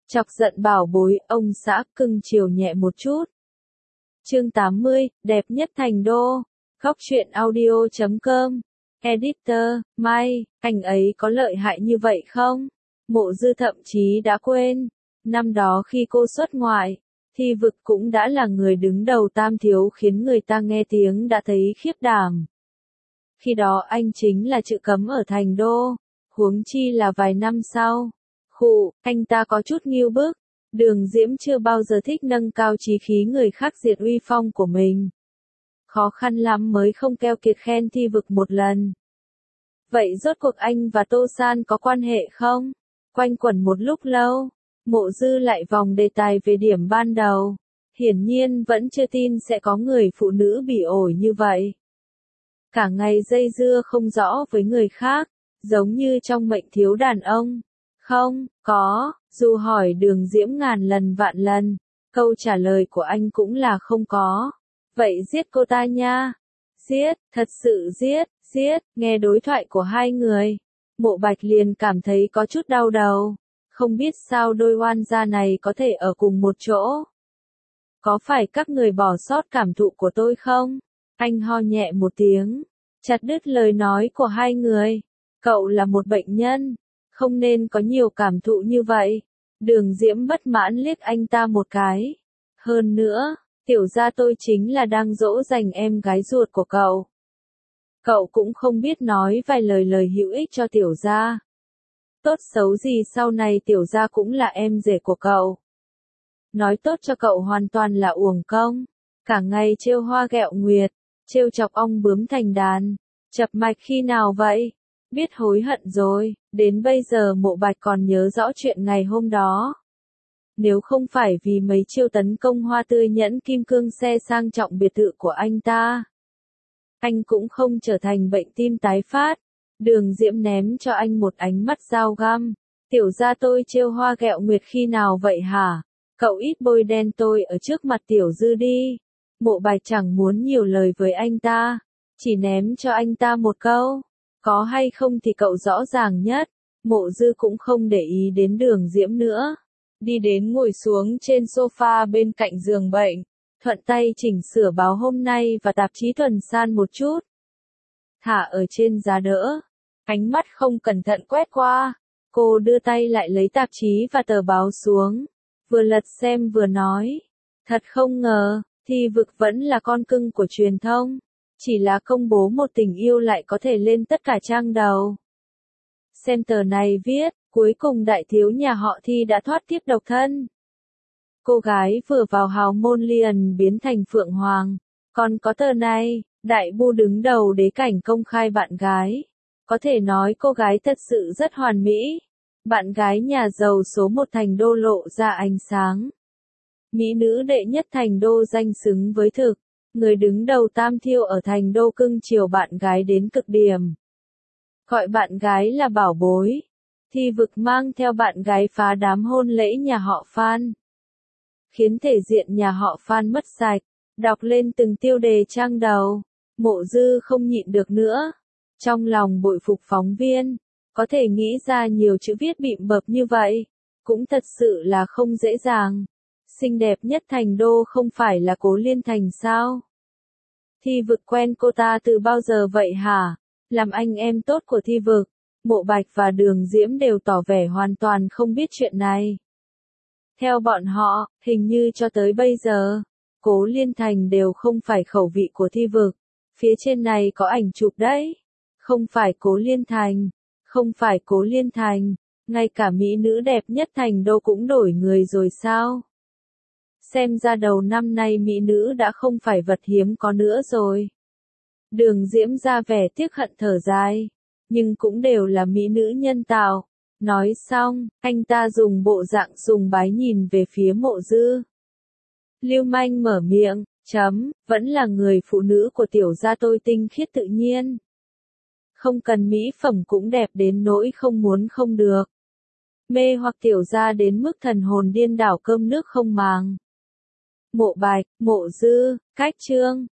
Chọc giận bảo bối, ông xã cưng chiều nhẹ một chút. Chương 80, đẹp nhất thành đô. Góc truyện audio.com. Editor, Mai, anh ấy có lợi hại như vậy không? Mộ Dư thậm chí đã quên. Năm đó khi cô xuất ngoại, Thi Vực cũng đã là người đứng đầu Tam Thiếu khiến người ta nghe tiếng đã thấy khiếp đảm. Khi đó anh chính là chữ cấm ở thành đô, huống chi là vài năm sau. Khụ, anh ta có chút nghiêu bức. Đường Diễm chưa bao giờ thích nâng cao chí khí người khác diệt uy phong của mình. Khó khăn lắm mới không keo kiệt khen Thi Vực một lần. Vậy rốt cuộc anh và Tô San có quan hệ không? Quanh quẩn một lúc lâu, Mộ Dư lại vòng đề tài về điểm ban đầu. Hiển nhiên vẫn chưa tin sẽ có người phụ nữ bị ổi như vậy. Cả ngày dây dưa không rõ với người khác, giống như trong mệnh thiếu đàn ông. Không, có, dù hỏi Đường Diễm ngàn lần vạn lần, câu trả lời của anh cũng là không có. Vậy giết cô ta nha. Giết, thật sự giết, nghe đối thoại của hai người. Mộ Bạch liền cảm thấy có chút đau đầu. Không biết sao đôi oan gia này có thể ở cùng một chỗ. Có phải các người bỏ sót cảm thụ của tôi không? Anh ho nhẹ một tiếng, chặt đứt lời nói của hai người. Cậu là một bệnh nhân, không nên có nhiều cảm thụ như vậy. Đường Diễm bất mãn liếc anh ta một cái. Hơn nữa, tiểu gia tôi chính là đang dỗ dành em gái ruột của cậu. Cậu cũng không biết nói vài lời hữu ích cho tiểu gia. Tốt xấu gì sau này tiểu gia cũng là em rể của cậu. Nói tốt cho cậu hoàn toàn là uổng công. Cả ngày trêu hoa ghẹo nguyệt, trêu chọc ong bướm thành đàn. Chập mạch khi nào vậy? Biết hối hận rồi, đến bây giờ Mộ Bạch còn nhớ rõ chuyện ngày hôm đó. Nếu không phải vì mấy chiêu tấn công hoa tươi nhẫn kim cương xe sang trọng biệt thự của anh ta, anh cũng không trở thành bệnh tim tái phát. Đường Diễm ném cho anh một ánh mắt dao găm. Tiểu gia tôi trêu hoa ghẹo nguyệt khi nào vậy hả? Cậu ít bôi đen tôi ở trước mặt tiểu dư đi. Mộ Bạch chẳng muốn nhiều lời với anh ta, chỉ ném cho anh ta một câu. Có hay không thì cậu rõ ràng nhất. Mộ Dư cũng không để ý đến Đường Diễm nữa. Đi đến ngồi xuống trên sofa bên cạnh giường bệnh. Thuận tay chỉnh sửa báo hôm nay và tạp chí tuần san một chút. Thả ở trên giá đỡ. Ánh mắt không cẩn thận quét qua. Cô đưa tay lại lấy tạp chí và tờ báo xuống. Vừa lật xem vừa nói. Thật không ngờ, Thi Vực vẫn là con cưng của truyền thông. Chỉ là công bố một tình yêu lại có thể lên tất cả trang đầu. Xem tờ này viết, cuối cùng đại thiếu nhà họ Thi đã thoát kiếp độc thân. Cô gái vừa vào hào môn liền biến thành Phượng Hoàng. Còn có tờ này, đại bu đứng đầu đế cảnh công khai bạn gái. Có thể nói cô gái thật sự rất hoàn mỹ. Bạn gái nhà giàu số 1 thành đô lộ ra ánh sáng. Mỹ nữ đệ nhất thành đô danh xứng với thực. Người đứng đầu Tam Thiêu ở thành đô cưng chiều bạn gái đến cực điểm. Gọi bạn gái là bảo bối. Thi Vực mang theo bạn gái phá đám hôn lễ nhà họ Phan. Khiến thể diện nhà họ Phan mất sạch. Đọc lên từng tiêu đề trang đầu. Mộ Dư không nhịn được nữa. Trong lòng bội phục phóng viên. Có thể nghĩ ra nhiều chữ viết bịm bập như vậy. Cũng thật sự là không dễ dàng. Xinh đẹp nhất thành đô không phải là Cố Liên Thành sao? Thi Vực quen cô ta từ bao giờ vậy hả? Làm anh em tốt của Thi Vực, Mộ Bạch và Đường Diễm đều tỏ vẻ hoàn toàn không biết chuyện này. Theo bọn họ, hình như cho tới bây giờ, Cố Liên Thành đều không phải khẩu vị của Thi Vực. Phía trên này có ảnh chụp đấy. Không phải Cố Liên Thành, không phải Cố Liên Thành, ngay cả mỹ nữ đẹp nhất thành đô cũng đổi người rồi sao? Xem ra đầu năm nay mỹ nữ đã không phải vật hiếm có nữa rồi. Đường Diễm ra vẻ tiếc hận thở dài. Nhưng cũng đều là mỹ nữ nhân tạo. Nói xong, anh ta dùng bộ dạng sùng bái nhìn về phía Mộ Dư. Lưu manh mở miệng, vẫn là người phụ nữ của tiểu gia tôi tinh khiết tự nhiên. Không cần mỹ phẩm cũng đẹp đến nỗi không muốn không được. Mê hoặc tiểu gia đến mức thần hồn điên đảo cơm nước không màng. Mộ Bạch, Mộ Dư, cách chương.